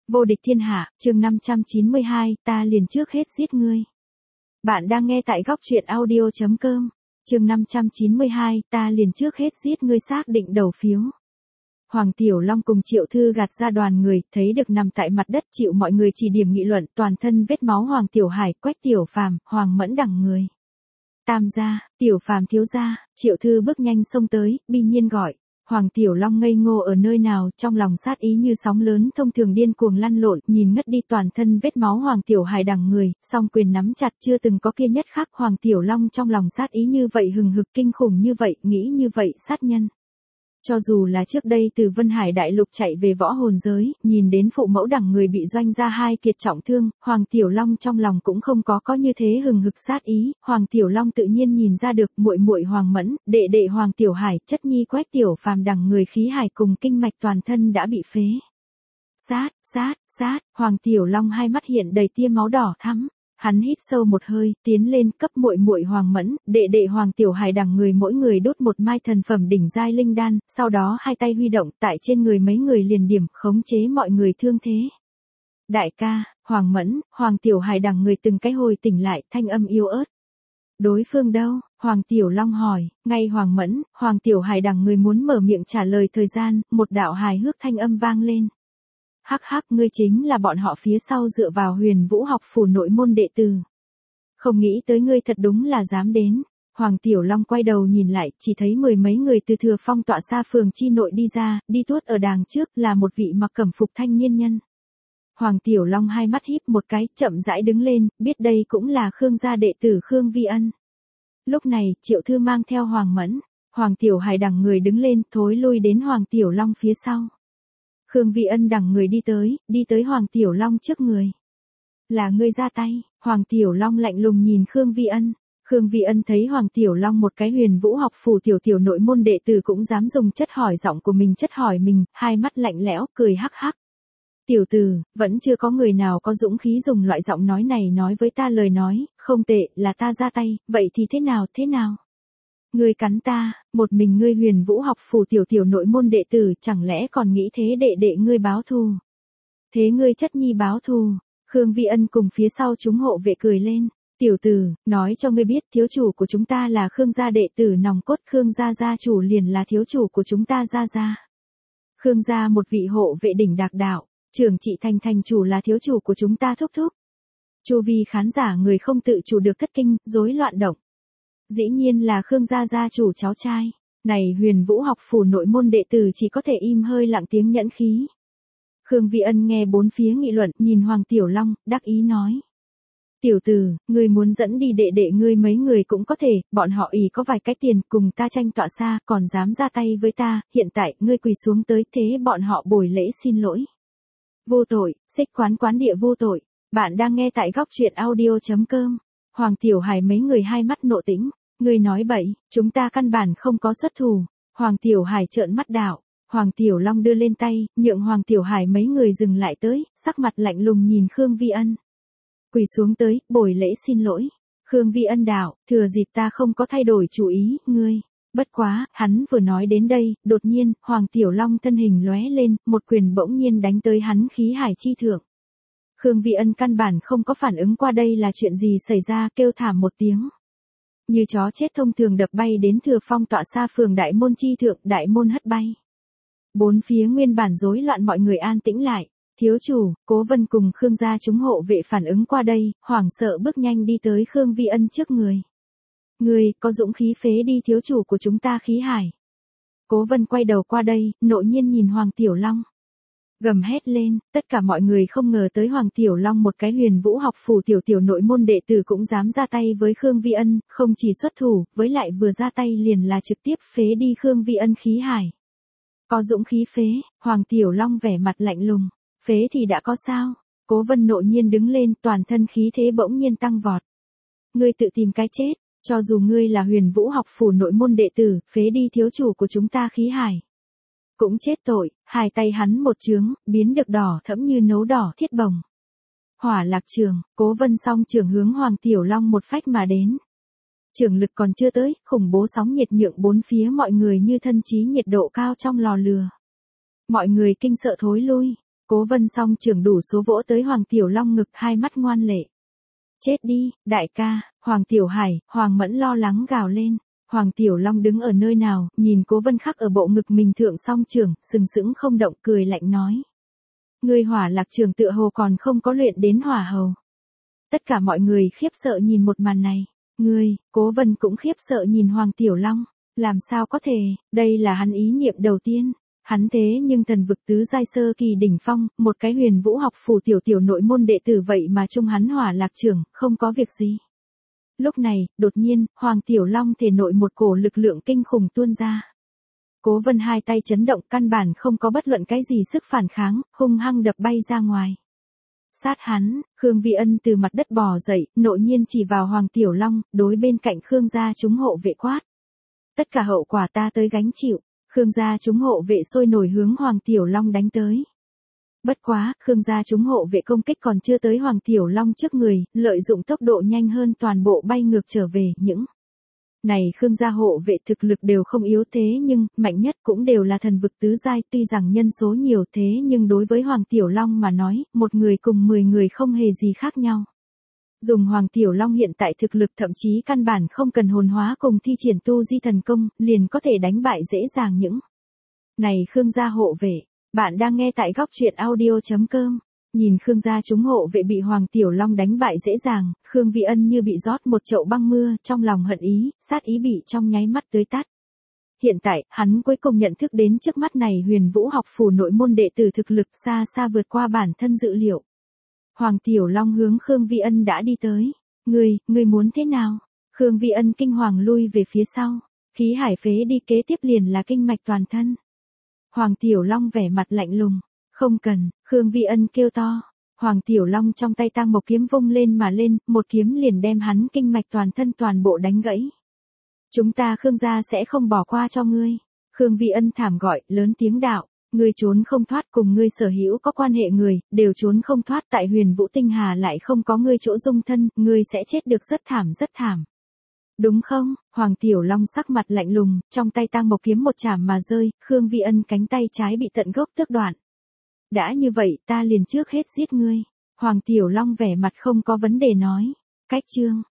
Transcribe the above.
Vô địch thiên hạ, chương 592, ta liền trước hết giết ngươi. Bạn đang nghe tại góc truyện audio.com. Chương 592, ta liền trước hết giết ngươi xác định đầu phiếu. Hoàng Tiểu Long cùng Triệu Thư gạt ra đoàn người, thấy được nằm tại mặt đất chịu mọi người chỉ điểm nghị luận, toàn thân vết máu Hoàng Tiểu Hải, Quách Tiểu Phàm, Hoàng Mẫn đằng người. Tam gia, Tiểu Phàm thiếu gia, Triệu Thư bước nhanh xông tới, bi nhiên gọi. Hoàng Tiểu Long ngây ngô ở nơi nào, trong lòng sát ý như sóng lớn thông thường điên cuồng lăn lộn, nhìn ngất đi toàn thân vết máu Hoàng Tiểu Hải đằng người, song quyền nắm chặt chưa từng có kia nhất khắc. Hoàng Tiểu Long trong lòng sát ý như vậy hừng hực kinh khủng như vậy, nghĩ như vậy sát nhân. Cho dù là trước đây từ Vân Hải Đại Lục chạy về võ hồn giới, nhìn đến phụ mẫu đằng người bị doanh gia hai kiệt trọng thương, Hoàng Tiểu Long trong lòng cũng không có như thế hừng hực sát ý. Hoàng Tiểu Long tự nhiên nhìn ra được muội muội Hoàng Mẫn, đệ đệ Hoàng Tiểu Hải, chất nhi Quách Tiểu Phàm đằng người khí hải cùng kinh mạch toàn thân đã bị phế. Sát, Hoàng Tiểu Long hai mắt hiện đầy tia máu đỏ thắm. Hắn hít sâu một hơi, tiến lên cấp muội muội Hoàng Mẫn, đệ đệ Hoàng Tiểu Hải đằng người mỗi người đốt một mai thần phẩm đỉnh giai linh đan, sau đó hai tay huy động tại trên người mấy người liền điểm, khống chế mọi người thương thế. Đại ca, Hoàng Mẫn, Hoàng Tiểu Hải đằng người từng cái hồi tỉnh lại, thanh âm yếu ớt. Đối phương đâu? Hoàng Tiểu Long hỏi, ngay Hoàng Mẫn, Hoàng Tiểu Hải đằng người muốn mở miệng trả lời thời gian, một đạo hài hước thanh âm vang lên. Hắc, ngươi chính là bọn họ phía sau dựa vào Huyền Vũ học phủ nội môn đệ tử. Không nghĩ tới ngươi thật đúng là dám đến. Hoàng Tiểu Long quay đầu nhìn lại, chỉ thấy mười mấy người từ Thừa Phong tọa xa phường chi nội đi ra, đi tuốt ở đàng trước là một vị mặc cẩm phục thanh niên nhân. Hoàng Tiểu Long hai mắt híp một cái, chậm rãi đứng lên, biết đây cũng là Khương gia đệ tử Khương Vi Ân. Lúc này, Triệu Thư mang theo Hoàng Mẫn, Hoàng Tiểu Hải đằng người đứng lên, thối lui đến Hoàng Tiểu Long phía sau. Khương Vi Ân đằng người đi tới Hoàng Tiểu Long trước người. Là ngươi ra tay, Hoàng Tiểu Long lạnh lùng nhìn Khương Vi Ân. Khương Vi Ân thấy Hoàng Tiểu Long một cái Huyền Vũ học phủ tiểu nội môn đệ tử cũng dám dùng chất hỏi giọng của mình chất hỏi mình, hai mắt lạnh lẽo, cười hắc hắc. Tiểu tử, vẫn chưa có người nào có dũng khí dùng loại giọng nói này nói với ta lời nói, không tệ, là ta ra tay, vậy thì thế nào? Ngươi cắn ta, một mình ngươi Huyền Vũ học phủ tiểu nội môn đệ tử chẳng lẽ còn nghĩ thế đệ ngươi báo thù. Thế ngươi chất nhi báo thù, Khương Vi Ân cùng phía sau chúng hộ vệ cười lên. Tiểu tử, nói cho ngươi biết thiếu chủ của chúng ta là Khương gia đệ tử nòng cốt, Khương gia gia chủ liền là thiếu chủ của chúng ta gia. Khương gia một vị hộ vệ đỉnh đạc đạo, trưởng trị thành chủ là thiếu chủ của chúng ta thúc. Chu vi khán giả người không tự chủ được thất kinh, rối loạn động. Dĩ nhiên là Khương gia gia chủ cháu trai. Này Huyền Vũ học phủ nội môn đệ tử chỉ có thể im hơi lặng tiếng nhẫn khí. Khương Vi Ân nghe bốn phía nghị luận, nhìn Hoàng Tiểu Long, đắc ý nói. Tiểu tử, ngươi muốn dẫn đi đệ ngươi mấy người cũng có thể, bọn họ ỷ có vài cái tiền cùng ta tranh tọa xa, còn dám ra tay với ta, hiện tại ngươi quỳ xuống tới thế bọn họ bồi lễ xin lỗi. Vô tội, xích quán địa vô tội. Bạn đang nghe tại góc truyện audio.com. Hoàng Tiểu Hải mấy người hai mắt nộ tĩnh. Ngươi nói bậy, chúng ta căn bản không có xuất thủ. Hoàng Tiểu Hải trợn mắt đạo. Hoàng Tiểu Long đưa lên tay, nhượng Hoàng Tiểu Hải mấy người dừng lại tới, sắc mặt lạnh lùng nhìn Khương Vi Ân. Quỳ xuống tới, bồi lễ xin lỗi. Khương Vi Ân đạo, thừa dịp ta không có thay đổi chủ ý, ngươi. Bất quá, hắn vừa nói đến đây, đột nhiên, Hoàng Tiểu Long thân hình lóe lên, một quyền bỗng nhiên đánh tới hắn khí hải chi thượng. Khương Vi Ân căn bản không có phản ứng qua đây là chuyện gì xảy ra, kêu thảm một tiếng. Như chó chết thông thường đập bay đến Thừa Phong tọa xa phường đại môn chi thượng, đại môn hất bay. Bốn phía nguyên bản rối loạn mọi người an tĩnh lại. Thiếu chủ, Cố Vân cùng Khương gia chúng hộ vệ phản ứng qua đây, hoảng sợ bước nhanh đi tới Khương Vi Ân trước người. Ngươi, có dũng khí phế đi thiếu chủ của chúng ta khí hải. Cố Vân quay đầu qua đây, nộ nhiên nhìn Hoàng Tiểu Long. Gầm hét lên, tất cả mọi người không ngờ tới Hoàng Tiểu Long một cái Huyền Vũ học phủ tiểu nội môn đệ tử cũng dám ra tay với Khương Vi Ân, không chỉ xuất thủ, với lại vừa ra tay liền là trực tiếp phế đi Khương Vi Ân khí hải. Có dũng khí phế, Hoàng Tiểu Long vẻ mặt lạnh lùng, phế thì đã có sao? Cố Vân nộ nhiên đứng lên, toàn thân khí thế bỗng nhiên tăng vọt. Ngươi tự tìm cái chết, cho dù ngươi là Huyền Vũ học phủ nội môn đệ tử, phế đi thiếu chủ của chúng ta khí hải. Cũng chết tội, hai tay hắn một chướng, biến được đỏ thẫm như nấu đỏ thiết bồng. Hỏa lạc trường, Cố Vân song trường hướng Hoàng Tiểu Long một phách mà đến. Trường lực còn chưa tới, khủng bố sóng nhiệt nhượng bốn phía mọi người như thân trí nhiệt độ cao trong lò lửa. Mọi người kinh sợ thối lui. Cố Vân song trưởng đủ số vỗ tới Hoàng Tiểu Long ngực, hai mắt ngoan lệ. Chết đi, đại ca, Hoàng Tiểu Hải, Hoàng Mẫn lo lắng gào lên. Hoàng Tiểu Long đứng ở nơi nào, nhìn Cố Vân khắc ở bộ ngực mình thượng song trưởng, sừng sững không động, cười lạnh nói. Ngươi Hỏa Lạc trưởng tựa hồ còn không có luyện đến hỏa hầu. Tất cả mọi người khiếp sợ nhìn một màn này. Cố Vân cũng khiếp sợ nhìn Hoàng Tiểu Long. Làm sao có thể, đây là hắn ý niệm đầu tiên. Hắn thế nhưng thần vực tứ giai sơ kỳ đỉnh phong, một cái Huyền Vũ học phủ tiểu nội môn đệ tử vậy mà chung hắn Hỏa Lạc trưởng, không có việc gì. Lúc này, đột nhiên, Hoàng Tiểu Long thể nội một cổ lực lượng kinh khủng tuôn ra. Cố Vân hai tay chấn động, căn bản không có bất luận cái gì sức phản kháng, hung hăng đập bay ra ngoài. Sát hắn, Khương Vi Ân từ mặt đất bò dậy, nội nhiên chỉ vào Hoàng Tiểu Long, đối bên cạnh Khương gia chúng hộ vệ quát. Tất cả hậu quả ta tới gánh chịu. Khương gia chúng hộ vệ sôi nổi hướng Hoàng Tiểu Long đánh tới. Bất quá, Khương gia chúng hộ vệ công kích còn chưa tới Hoàng Tiểu Long trước người, lợi dụng tốc độ nhanh hơn toàn bộ bay ngược trở về. Những này Khương gia hộ vệ thực lực đều không yếu, thế nhưng mạnh nhất cũng đều là thần vực tứ giai, tuy rằng nhân số nhiều thế nhưng đối với Hoàng Tiểu Long mà nói, một người cùng 10 người không hề gì khác nhau. Dùng Hoàng Tiểu Long hiện tại thực lực, thậm chí căn bản không cần hồn hóa cùng thi triển tu di thần công, liền có thể đánh bại dễ dàng những này Khương gia hộ vệ. Bạn đang nghe tại góc truyện audio.com. Nhìn Khương gia chúng hộ vệ bị Hoàng Tiểu Long đánh bại dễ dàng, Khương Vi Ân như bị rót một chậu băng mưa, trong lòng hận ý, sát ý bị trong nháy mắt tưới tắt. Hiện tại, hắn cuối cùng nhận thức đến trước mắt này Huyền Vũ học phủ nội môn đệ tử thực lực xa xa vượt qua bản thân dự liệu. Hoàng Tiểu Long hướng Khương Vi Ân đã đi tới. Ngươi muốn thế nào? Khương Vi Ân kinh hoàng lui về phía sau. Khí hải phế đi, kế tiếp liền là kinh mạch toàn thân. Hoàng Tiểu Long vẻ mặt lạnh lùng. Không cần, Khương Vi Ân kêu to. Hoàng Tiểu Long trong tay tang mộc kiếm vung lên mà lên, một kiếm liền đem hắn kinh mạch toàn thân toàn bộ đánh gãy. Chúng ta Khương gia sẽ không bỏ qua cho ngươi. Khương Vi Ân thảm gọi, lớn tiếng đạo. Ngươi trốn không thoát, cùng ngươi sở hữu có quan hệ người, đều trốn không thoát, tại Huyền Vũ Tinh Hà lại không có ngươi chỗ dung thân, ngươi sẽ chết được rất thảm. Đúng không? Hoàng Tiểu Long sắc mặt lạnh lùng, trong tay tang mộc kiếm một chảm mà rơi, Khương Vi Ân cánh tay trái bị tận gốc tước đoạn. Đã như vậy, ta liền trước hết giết ngươi. Hoàng Tiểu Long vẻ mặt không có vấn đề nói. Cách chương.